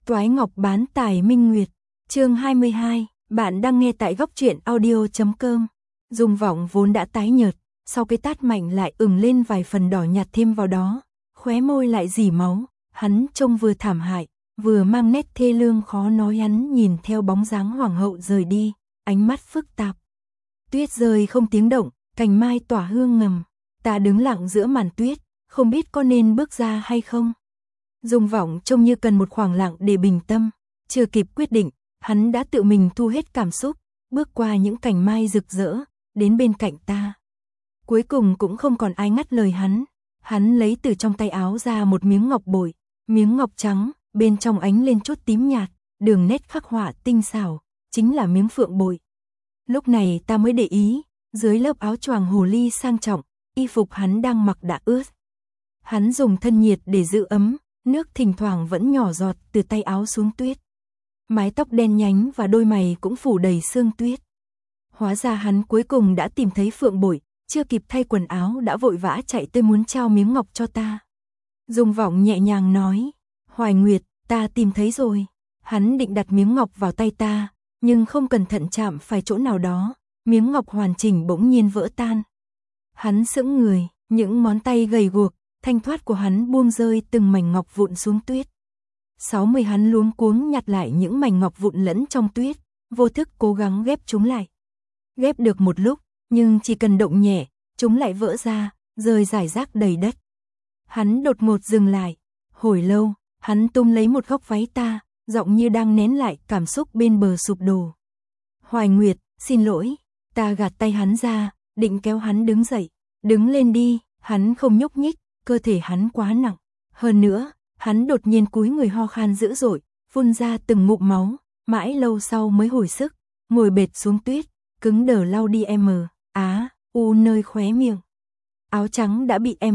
Toái Ngọc bán tài Minh Nguyệt, chương 22, bạn đang nghe tại góc truyện audio.com. Dung Vọng vốn đã tái nhợt, sau cái tát mạnh lại ửng lên vài phần đỏ nhạt thêm vào đó, khóe môi lại rỉ máu, hắn trông vừa thảm hại, vừa mang nét thê lương khó nói. Hắn nhìn theo bóng dáng hoàng hậu rời đi, ánh mắt phức tạp. Tuyết rơi không tiếng động, cành mai tỏa hương ngầm, ta đứng lặng giữa màn tuyết, không biết có nên bước ra hay không. Dung Vọng trông như cần một khoảng lặng để bình tâm, chưa kịp quyết định, hắn đã tự mình thu hết cảm xúc, bước qua những cành mai rực rỡ, đến bên cạnh ta. Cuối cùng cũng không còn ai ngắt lời hắn lấy từ trong tay áo ra một miếng ngọc bội, miếng ngọc trắng, bên trong ánh lên chút tím nhạt, đường nét khắc họa tinh xảo, chính là miếng phượng bội. Lúc này ta mới để ý, dưới lớp áo choàng hồ ly sang trọng, y phục hắn đang mặc đã ướt. Hắn dùng thân nhiệt để giữ ấm, nước thỉnh thoảng vẫn nhỏ giọt từ tay áo xuống tuyết. Mái tóc đen nhánh và đôi mày cũng phủ đầy sương tuyết. Hóa ra hắn cuối cùng đã tìm thấy phượng bội, chưa kịp thay quần áo đã vội vã chạy tới muốn trao miếng ngọc cho ta. Dung Vọng nhẹ nhàng nói, Hoài Nguyệt, ta tìm thấy rồi. Hắn định đặt miếng ngọc vào tay ta, nhưng không cẩn thận chạm phải chỗ nào đó, miếng ngọc hoàn chỉnh bỗng nhiên vỡ tan. Hắn sững người, những ngón tay gầy guộc, thanh thoát của hắn buông rơi từng mảnh ngọc vụn xuống tuyết. 60 hắn luống cuống nhặt lại những mảnh ngọc vụn lẫn trong tuyết, vô thức cố gắng ghép chúng lại. Ghép được một lúc, nhưng chỉ cần động nhẹ, chúng lại vỡ ra, rơi rải rác đầy đất. Hắn đột ngột dừng lại, hồi lâu, hắn túm lấy một góc váy ta, giọng như đang nén lại cảm xúc bên bờ sụp đổ. Hoài Nguyệt, xin lỗi, ta gạt tay hắn ra, định kéo hắn đứng dậy. Đứng lên đi, hắn không nhúc nhích, cơ thể hắn quá nặng. Hơn nữa, hắn đột nhiên cúi người ho khan dữ dội, phun ra từng ngụm máu, mãi lâu sau mới hồi sức, ngồi bệt xuống tuyết, cứng đờ lau đi u nơi khóe miệng. Áo trắng đã bị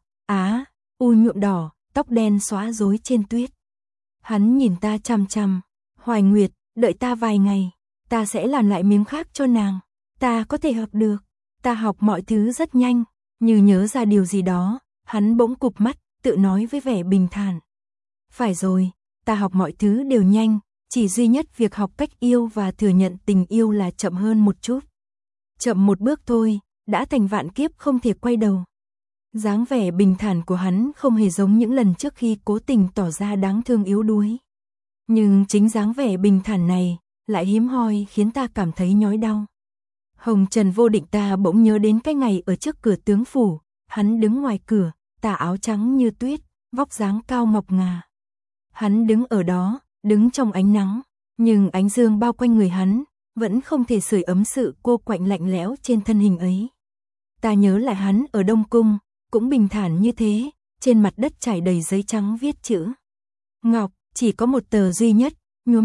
u nhuộm đỏ, tóc đen xóa rối trên tuyết. Hắn nhìn ta chằm chằm, Hoài Nguyệt, đợi ta vài ngày, ta sẽ làm lại miếng khác cho nàng, ta có thể học được. Ta học mọi thứ rất nhanh, như nhớ ra điều gì đó, hắn bỗng cụp mắt, tự nói với vẻ bình thản. Phải rồi, ta học mọi thứ đều nhanh, chỉ duy nhất việc học cách yêu và thừa nhận tình yêu là chậm hơn một chút. Chậm một bước thôi, đã thành vạn kiếp không thể quay đầu. Dáng vẻ bình thản của hắn không hề giống những lần trước khi cố tình tỏ ra đáng thương yếu đuối. Nhưng chính dáng vẻ bình thản này lại hiếm hoi khiến ta cảm thấy nhói đau. Hồng trần vô định, ta bỗng nhớ đến cái ngày ở trước cửa tướng phủ, hắn đứng ngoài cửa, tà áo trắng như tuyết, vóc dáng cao ngọc ngà. Hắn đứng ở đó, đứng trong ánh nắng, nhưng ánh dương bao quanh người hắn, vẫn không thể sưởi ấm sự cô quạnh lạnh lẽo trên thân hình ấy. Ta nhớ lại hắn ở Đông Cung, cũng bình thản như thế, trên mặt đất trải đầy giấy trắng viết chữ Ngọc, chỉ có một tờ duy nhất, nhuốm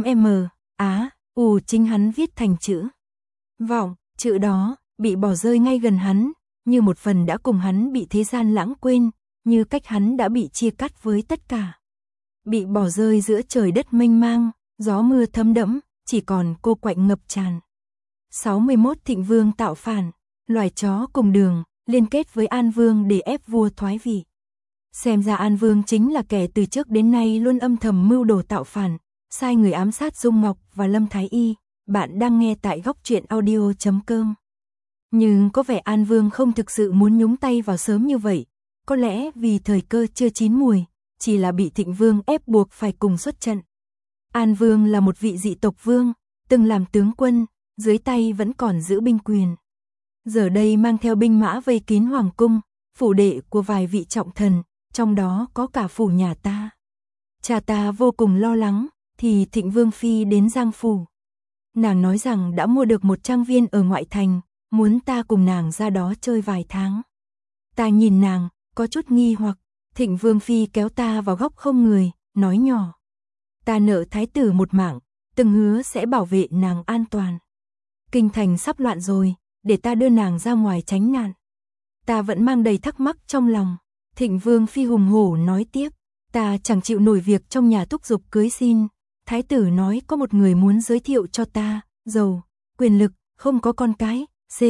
chính hắn viết thành chữ Vọng. Chữ đó, bị bỏ rơi ngay gần hắn, như một phần đã cùng hắn bị thế gian lãng quên, như cách hắn đã bị chia cắt với tất cả. Bị bỏ rơi giữa trời đất mênh mang, gió mưa thấm đẫm, chỉ còn cô quạnh ngập tràn. 61 Thịnh Vương tạo phản, loài chó cùng đường, liên kết với An Vương để ép vua thoái vị. Xem ra An Vương chính là kẻ từ trước đến nay luôn âm thầm mưu đồ tạo phản, sai người ám sát Dung Ngọc và Lâm Thái Y. Bạn đang nghe tại góc truyện audio.com. Nhưng có vẻ An Vương không thực sự muốn nhúng tay vào sớm như vậy, có lẽ vì thời cơ chưa chín mùi, chỉ là bị Thịnh Vương ép buộc phải cùng xuất trận. An Vương là một vị dị tộc vương, từng làm tướng quân, dưới tay vẫn còn giữ binh quyền. Giờ đây mang theo binh mã vây kín hoàng cung, phủ đệ của vài vị trọng thần, trong đó có cả phủ nhà ta. Cha ta vô cùng lo lắng, thì Thịnh Vương phi đến Giang phủ. Nàng nói rằng đã mua được một trang viên ở ngoại thành, muốn ta cùng nàng ra đó chơi vài tháng. Ta nhìn nàng, có chút nghi hoặc, Thịnh Vương phi kéo ta vào góc không người, nói nhỏ. Ta nợ thái tử một mạng, từng hứa sẽ bảo vệ nàng an toàn. Kinh thành sắp loạn rồi, để ta đưa nàng ra ngoài tránh nạn. Ta vẫn mang đầy thắc mắc trong lòng. Thịnh Vương phi hùng hổ nói tiếp, ta chẳng chịu nổi việc trong nhà thúc giục cưới xin. Thái tử nói có một người muốn giới thiệu cho ta, giàu, quyền lực, không có con cái,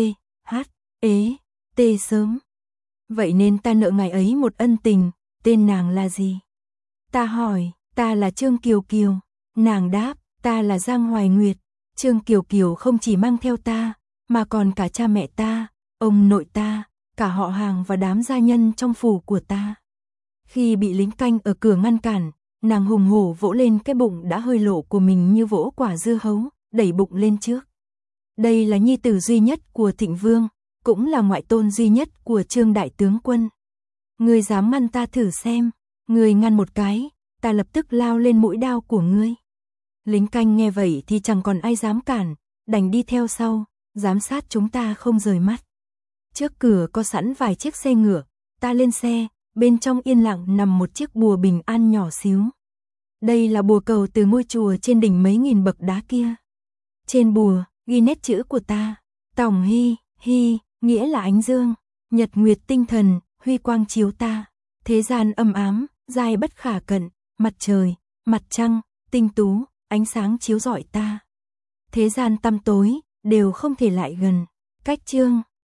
sớm. Vậy nên ta nợ ngài ấy một ân tình, tên nàng là gì? Ta hỏi, ta là Trương Kiều Kiều, Nàng đáp, ta là Giang Hoài Nguyệt, Trương Kiều Kiều không chỉ mang theo ta, mà còn cả cha mẹ ta, ông nội ta, cả họ hàng và đám gia nhân trong phủ của ta. Khi bị lính canh ở cửa ngăn cản, nàng hùng hổ vỗ lên cái bụng đã hơi lộ của mình như vỗ quả dưa hấu, đẩy bụng lên trước. Đây là nhi tử duy nhất của Thịnh Vương, cũng là ngoại tôn duy nhất của Trương đại tướng quân. Ngươi dám ngăn ta thử xem, ngươi ngăn một cái, ta lập tức lao lên mũi đao của ngươi. Lính canh nghe vậy thì chẳng còn ai dám cản, đành đi theo sau, giám sát chúng ta không rời mắt. Trước cửa có sẵn vài chiếc xe ngựa, ta lên xe, bên trong yên lặng nằm một chiếc bùa bình an nhỏ xíu. Đây là bùa cầu từ ngôi chùa trên đỉnh mấy nghìn bậc đá kia. Trên bùa, ghi nét chữ của ta, Tòng Hy, Hy, nghĩa là ánh dương, nhật nguyệt tinh thần, huy quang chiếu ta. Thế gian âm ám, dai bất khả cận, mặt trời, mặt trăng, tinh tú, ánh sáng chiếu rọi ta. Thế gian tăm tối, đều không thể lại gần. Cách chương